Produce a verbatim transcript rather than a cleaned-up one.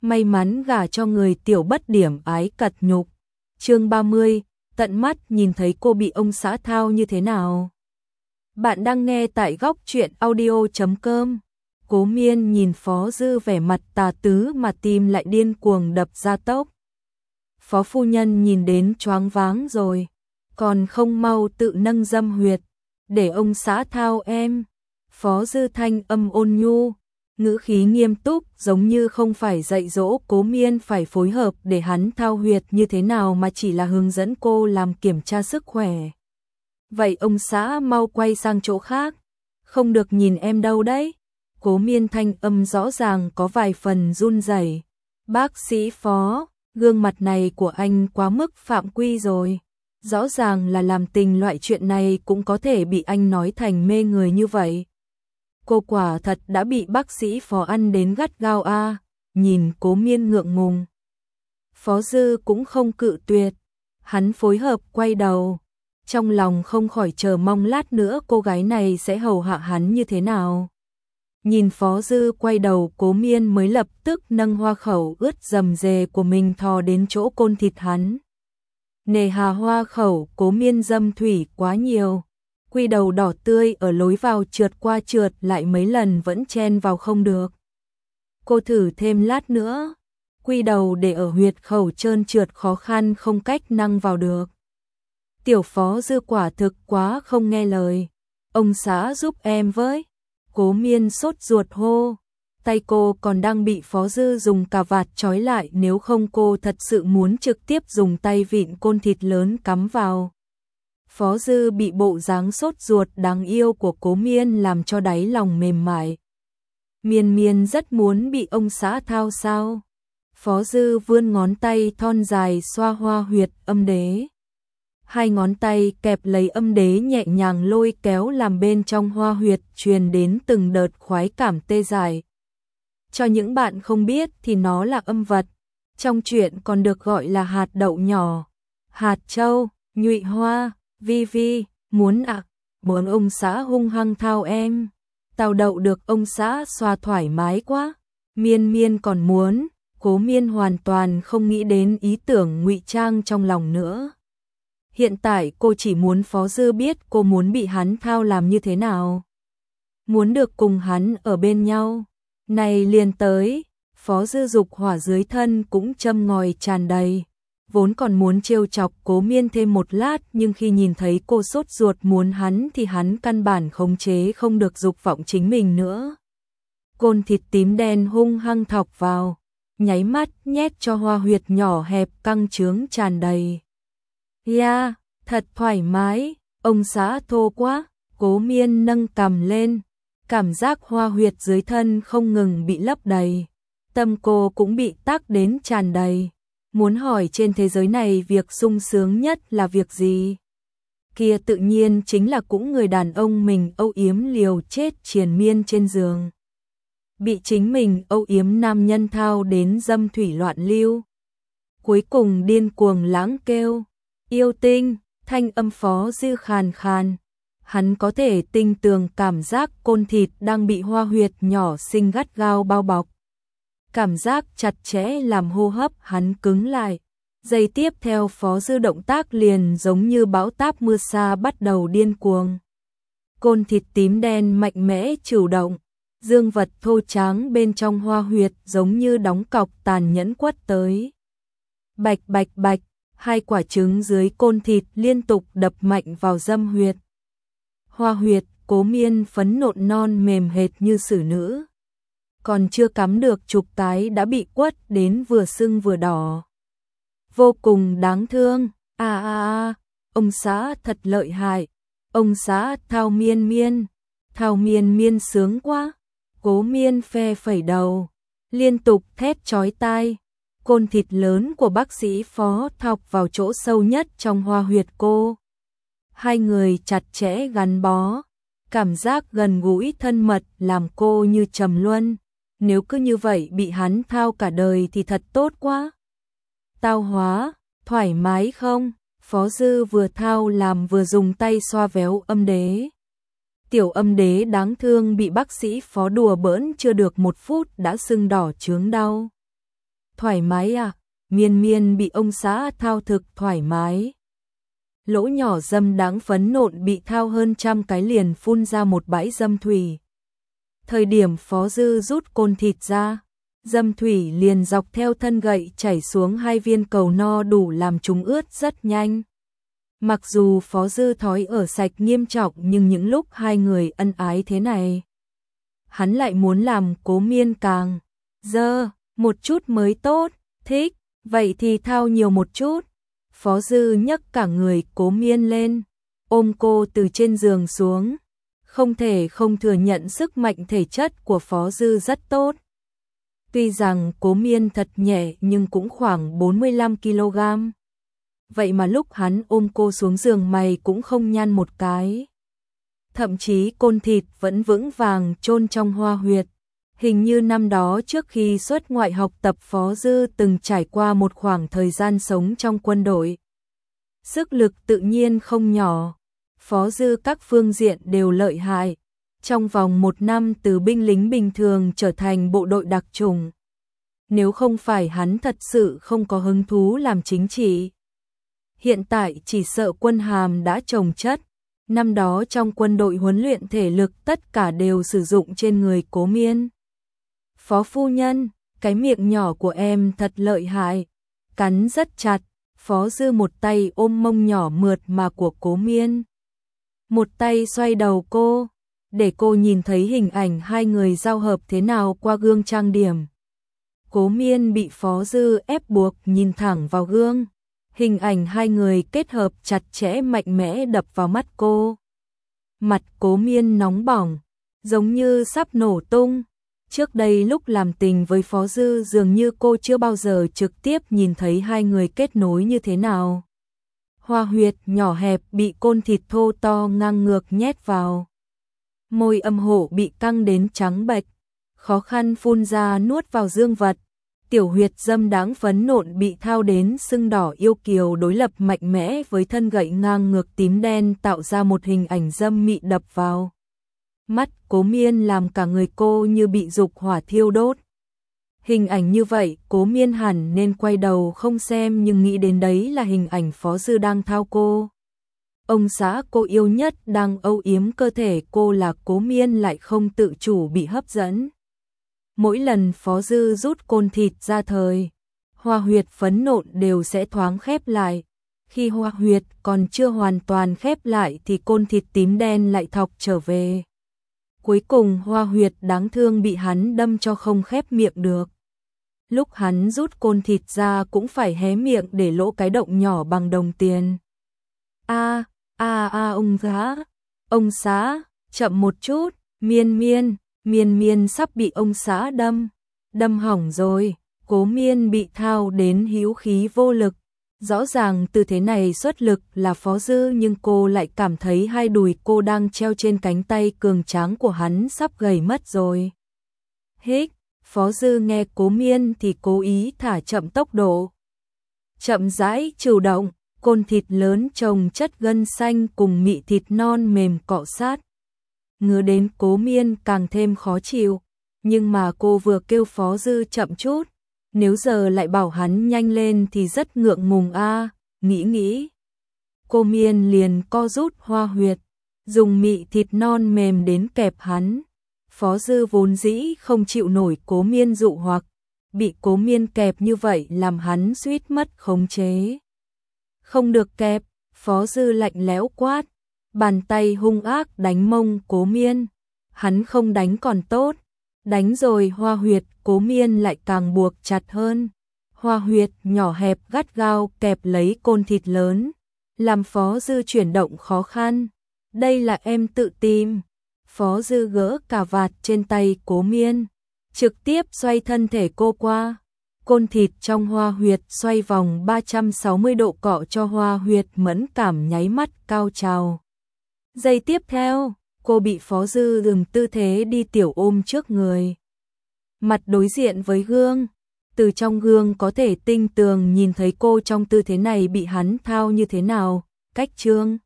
may mắn gả cho người tiểu bất điểm ái cật nhục. Chương ba mươi, tận mắt nhìn thấy cô bị ông xã thao như thế nào. Bạn đang nghe tại góc truyện audio chấm com. Cố Miên nhìn Phó Dư vẻ mặt tà tứ mà tim lại điên cuồng đập ra tốc. Phó phu nhân nhìn đến choáng váng rồi, còn không mau tự nâng dâm huyệt, để ông xã thao em. Phó Dư thanh âm ôn nhu, ngữ khí nghiêm túc giống như không phải dạy dỗ Cố Miên phải phối hợp để hắn thao huyệt như thế nào mà chỉ là hướng dẫn cô làm kiểm tra sức khỏe. Vậy ông xã mau quay sang chỗ khác, không được nhìn em đâu đấy. Cố Miên thanh âm rõ ràng có vài phần run rẩy. Bác sĩ Phó, gương mặt này của anh quá mức phạm quy rồi. Rõ ràng là làm tình loại chuyện này cũng có thể bị anh nói thành mê người như vậy. Cô quả thật đã bị bác sĩ Phó ăn đến gắt gao a. Nhìn Cố Miên ngượng ngùng, Phó Dư cũng không cự tuyệt, hắn phối hợp quay đầu, trong lòng không khỏi chờ mong lát nữa cô gái này sẽ hầu hạ hắn như thế nào. Nhìn Phó Dư quay đầu, Cố Miên mới lập tức nâng hoa khẩu ướt rầm rề của mình thò đến chỗ côn thịt hắn. Nề hà hoa khẩu Cố Miên dâm thủy quá nhiều, quy đầu đỏ tươi ở lối vào trượt qua trượt lại mấy lần vẫn chen vào không được. Cô thử thêm lát nữa, quy đầu để ở huyệt khẩu trơn trượt khó khăn không cách năng vào được. Tiểu Phó Dư quả thực quá không nghe lời. Ông xã giúp em với. Cố Miên sốt ruột hô. Tay cô còn đang bị Phó Dư dùng cà vạt trói lại, nếu không cô thật sự muốn trực tiếp dùng tay vịn côn thịt lớn cắm vào. Phó Dư bị bộ dáng sốt ruột đáng yêu của Cố Miên làm cho đáy lòng mềm mại. Miên Miên rất muốn bị ông xã thao sao. Phó Dư vươn ngón tay thon dài xoa hoa huyệt âm đế. Hai ngón tay kẹp lấy âm đế nhẹ nhàng lôi kéo làm bên trong hoa huyệt truyền đến từng đợt khoái cảm tê dại. Cho những bạn không biết thì nó là âm vật, trong truyện còn được gọi là hạt đậu nhỏ, hạt châu, nhụy hoa, vi vi, muốn ạ, à, muốn ông xã hung hăng thao em. Tao đậu được ông xã xoa thoải mái quá. Miên Miên còn muốn. Cố Miên hoàn toàn không nghĩ đến ý tưởng ngụy trang trong lòng nữa. Hiện tại cô chỉ muốn Phó Dư biết cô muốn bị hắn thao làm như thế nào. Muốn được cùng hắn ở bên nhau. Này liền tới, Phó Dư dục hỏa dưới thân cũng châm ngòi tràn đầy. Vốn còn muốn trêu chọc Cố Miên thêm một lát, nhưng khi nhìn thấy cô sốt ruột muốn hắn thì hắn căn bản khống chế không được dục vọng chính mình nữa. Côn thịt tím đen hung hăng thọc vào, nháy mắt nhét cho hoa huyệt nhỏ hẹp căng trướng tràn đầy. Yeah, thật thoải mái, ông xã thô quá. Cố Miên nâng cằm lên, cảm giác hoa huyệt dưới thân không ngừng bị lấp đầy. Tâm cô cũng bị tác đến tràn đầy. Muốn hỏi trên thế giới này việc sung sướng nhất là việc gì? Kia tự nhiên chính là cũng người đàn ông mình âu yếm liều chết triền miên trên giường. Bị chính mình âu yếm nam nhân thao đến dâm thủy loạn lưu. Cuối cùng điên cuồng lãng kêu. Yêu tinh, thanh âm Phó Dư khàn khàn. Hắn có thể tinh tường cảm giác côn thịt đang bị hoa huyệt nhỏ xinh gắt gao bao bọc. Cảm giác chặt chẽ làm hô hấp hắn cứng lại. Giây tiếp theo Phó Dư động tác liền giống như bão táp mưa sa bắt đầu điên cuồng. Côn thịt tím đen mạnh mẽ chủ động. Dương vật thô tráng bên trong hoa huyệt giống như đóng cọc tàn nhẫn quất tới. Bạch bạch bạch, hai quả trứng dưới côn thịt liên tục đập mạnh vào dâm huyệt. Hoa huyệt Cố Miên phấn nộn non mềm hệt như xử nữ. Còn chưa cắm được chục cái đã bị quất đến vừa sưng vừa đỏ. Vô cùng đáng thương. À à à, ông xã thật lợi hại. Ông xã thao Miên Miên. Thao Miên Miên sướng quá. Cố Miên phe phẩy đầu, liên tục thét chói tai. Côn thịt lớn của bác sĩ Phó thọc vào chỗ sâu nhất trong hoa huyệt cô. Hai người chặt chẽ gắn bó, cảm giác gần gũi thân mật làm cô như trầm luân. Nếu cứ như vậy bị hắn thao cả đời thì thật tốt quá. Tao hóa, thoải mái không? Phó Dư vừa thao làm vừa dùng tay xoa véo âm đế. Tiểu âm đế đáng thương bị bác sĩ Phó đùa bỡn chưa được một phút đã sưng đỏ chướng đau. thoải mái à? Miên Miên bị ông xã thao thực thoải mái. Lỗ nhỏ dâm đáng phấn nộn bị thao hơn trăm cái liền phun ra một bãi dâm thủy. Thời điểm Phó Dư rút côn thịt ra, dâm thủy liền dọc theo thân gậy chảy xuống hai viên cầu no đủ làm chúng ướt rất nhanh. Mặc dù Phó Dư thói ở sạch nghiêm trọng nhưng những lúc hai người ân ái thế này, hắn lại muốn làm Cố Miên càng dơ một chút mới tốt. Thích, vậy thì thao nhiều một chút. Phó Dư nhấc cả người Cố Miên lên, ôm cô từ trên giường xuống. Không thể không thừa nhận sức mạnh thể chất của Phó Dư rất tốt. Tuy rằng Cố Miên thật nhẹ nhưng cũng khoảng bốn mươi lăm ki lô gam. Vậy mà lúc hắn ôm cô xuống giường mày cũng không nhăn một cái. Thậm chí côn thịt vẫn vững vàng chôn trong hoa huyệt. Hình như năm đó trước khi xuất ngoại học tập Phó Dư từng trải qua một khoảng thời gian sống trong quân đội. Sức lực tự nhiên không nhỏ. Phó Dư các phương diện đều lợi hại. Trong vòng một năm từ binh lính bình thường trở thành bộ đội đặc chủng. Nếu không phải hắn thật sự không có hứng thú làm chính trị, hiện tại chỉ sợ quân hàm đã chồng chất. Năm đó trong quân đội huấn luyện thể lực tất cả đều sử dụng trên người Cố Miên. Phó phu nhân, cái miệng nhỏ của em thật lợi hại, cắn rất chặt. Phó Dư một tay ôm mông nhỏ mượt mà của Cố Miên, một tay xoay đầu cô, để cô nhìn thấy hình ảnh hai người giao hợp thế nào qua gương trang điểm. Cố Miên bị Phó Dư ép buộc nhìn thẳng vào gương, hình ảnh hai người kết hợp chặt chẽ mạnh mẽ đập vào mắt cô. Mặt Cố Miên nóng bỏng, giống như sắp nổ tung. Trước đây lúc làm tình với Phó Dư dường như cô chưa bao giờ trực tiếp nhìn thấy hai người kết nối như thế nào. Hoa huyệt nhỏ hẹp bị côn thịt thô to ngang ngược nhét vào. Môi âm hộ bị căng đến trắng bệch, khó khăn phun ra nuốt vào dương vật. Tiểu huyệt dâm đáng phấn nộn bị thao đến sưng đỏ yêu kiều đối lập mạnh mẽ với thân gậy ngang ngược tím đen tạo ra một hình ảnh dâm mị đập vào mắt Cố Miên làm cả người cô như bị dục hỏa thiêu đốt. Hình ảnh như vậy Cố Miên hẳn nên quay đầu không xem nhưng nghĩ đến đấy là hình ảnh Phó Dư đang thao cô. Ông xã cô yêu nhất đang âu yếm cơ thể cô là Cố Miên lại không tự chủ bị hấp dẫn. Mỗi lần Phó Dư rút côn thịt ra thời, hoa huyệt phấn nộn đều sẽ thoáng khép lại. Khi hoa huyệt còn chưa hoàn toàn khép lại thì côn thịt tím đen lại thọc trở về. Cuối cùng hoa huyệt đáng thương bị hắn đâm cho không khép miệng được. Lúc hắn rút côn thịt ra cũng phải hé miệng để lỗ cái động nhỏ bằng đồng tiền. A, a a ông xã, ông xã, chậm một chút, Miên Miên, Miên Miên sắp bị ông xã đâm, đâm hỏng rồi. Cố Miên bị thao đến hữu khí vô lực. Rõ ràng tư thế này xuất lực là Phó Dư nhưng cô lại cảm thấy hai đùi cô đang treo trên cánh tay cường tráng của hắn sắp gầy mất rồi. Hích, Phó Dư nghe Cố Miên thì cố ý thả chậm tốc độ. Chậm rãi chủ động, côn thịt lớn chồng chất gân xanh cùng mị thịt non mềm cọ sát. Ngứa đến Cố Miên càng thêm khó chịu, nhưng mà cô vừa kêu Phó Dư chậm chút. Nếu giờ lại bảo hắn nhanh lên thì rất ngượng ngùng a, à, nghĩ nghĩ. Cô Miên liền co rút hoa huyệt, dùng mị thịt non mềm đến kẹp hắn. Phó Dư vốn dĩ không chịu nổi Cố Miên dụ hoặc, bị Cố Miên kẹp như vậy làm hắn suýt mất khống chế. Không được kẹp, Phó Dư lạnh lẽo quát, bàn tay hung ác đánh mông Cố Miên. Hắn không đánh còn tốt, đánh rồi hoa huyệt Cố Miên lại càng buộc chặt hơn. Hoa huyệt nhỏ hẹp gắt gao kẹp lấy côn thịt lớn, làm Phó Dư chuyển động khó khăn. Đây là em tự tìm. Phó Dư gỡ cà vạt trên tay Cố Miên, trực tiếp xoay thân thể cô qua. Côn thịt trong hoa huyệt xoay vòng ba trăm sáu mươi độ cọ cho hoa huyệt mẫn cảm nháy mắt cao trào. Giây tiếp theo, cô bị Phó Dư dùng tư thế đi tiểu ôm trước người. Mặt đối diện với gương, từ trong gương có thể tinh tường nhìn thấy cô trong tư thế này bị hắn thao như thế nào, cách chương.